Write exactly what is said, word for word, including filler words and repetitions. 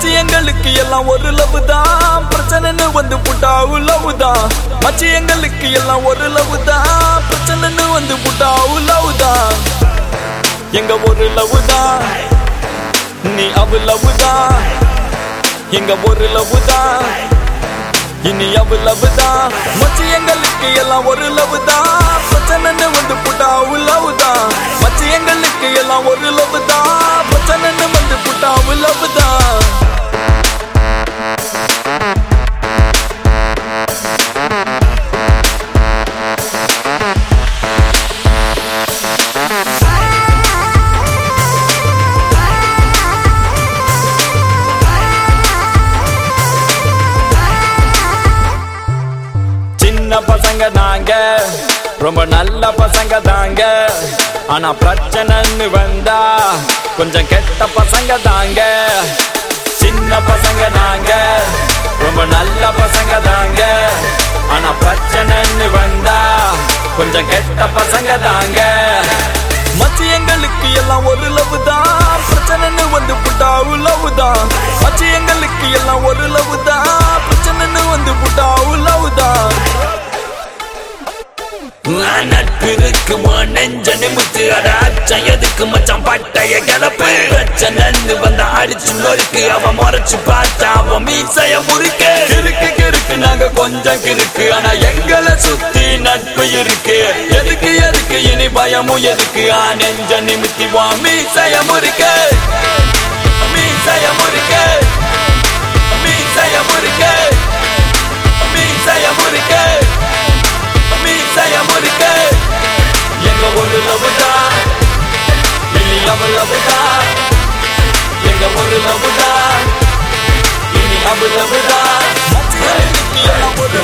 மச்சி எங்களுக்கு எல்லாம் ஒரு லவ் தான், பிரச்சனைன்னு வந்து புட்டாவு லவ் தான். மச்சி எங்களுக்கு எல்லாம் ஒரு லவ் தான், பிரச்சனைன்னு வந்து புட்டாவு லவ் தான். எங்க ஒரு லவ் தான், நீ அவ லவ் தான். எங்க ஒரு லவ் தான், இனி அவ லவ் தான். மச்சி எங்களுக்கு எல்லாம் ஒரு லவ் தான், பிரச்சனைன்னு வந்து புட்டாவு லவ் தான். மச்சி எங்களுக்கு எல்லாம் ஒரு லவ் தான், பிரச்சனைன்னு வந்து புட்டாவு லவ் தான். சின்ன பசங்க நாங்க, ரொம்ப நல்ல பசங்க தாங்க. ஆனா பிரச்சனைன்னு வந்தா கொஞ்சம் கெட்ட பசங்க தாங்க. சின்ன பசங்க நாங்க, ரொம்ப நல்ல பசங்க தாங்க. ஆனா பிரச்சனைன்னு வந்தா கொஞ்சம் கெட்ட பசங்க தாங்க. மச்சி எங்களுக்கு எல்லாம் ஒரு லவ் தான், பிரச்சனைன்னு வந்து புட்டாவு லவ் தான். மச்சி எங்களுக்கு எல்லாம் ஒரு லவ் தான், பிரச்சனைன்னு வந்து புட்டாவு லவ் தான். நட்பு இருக்கு நெஞ்ச நிமித்து அடாச்சம் எதுக்கு மச்சான் பட்டைய கிளப்பு. பிரச்சனை வந்தா அடிச்சு நொறுக்கு, அவன் முறைச்சு பார்த்தா அவன் மீசைய முறுக்கு. கிறுக்கு கிறுக்கு நாங்க கொஞ்சம் கிறுக்கு, ஆனா எங்களை சுத்தி நட்பு இருக்கு. எதுக்கு எதுக்கு இனி பயமும் எதுக்கு, ஆ நெஞ்ச நிமித்தி வா மீசைய முறுக்கு. மீசைய முறுக்கு, மீசைய முறுக்கு, மீசைய முறுக்கு, மீசைய முறுக்கு. எங்க ஒரு லவ் தான், இனி அவ லவ் தான். எங்க ஒரு லவ் தான், இனி அவ லவ் தான். மச்சி எங்களுக்கு எல்லாம் ஒரு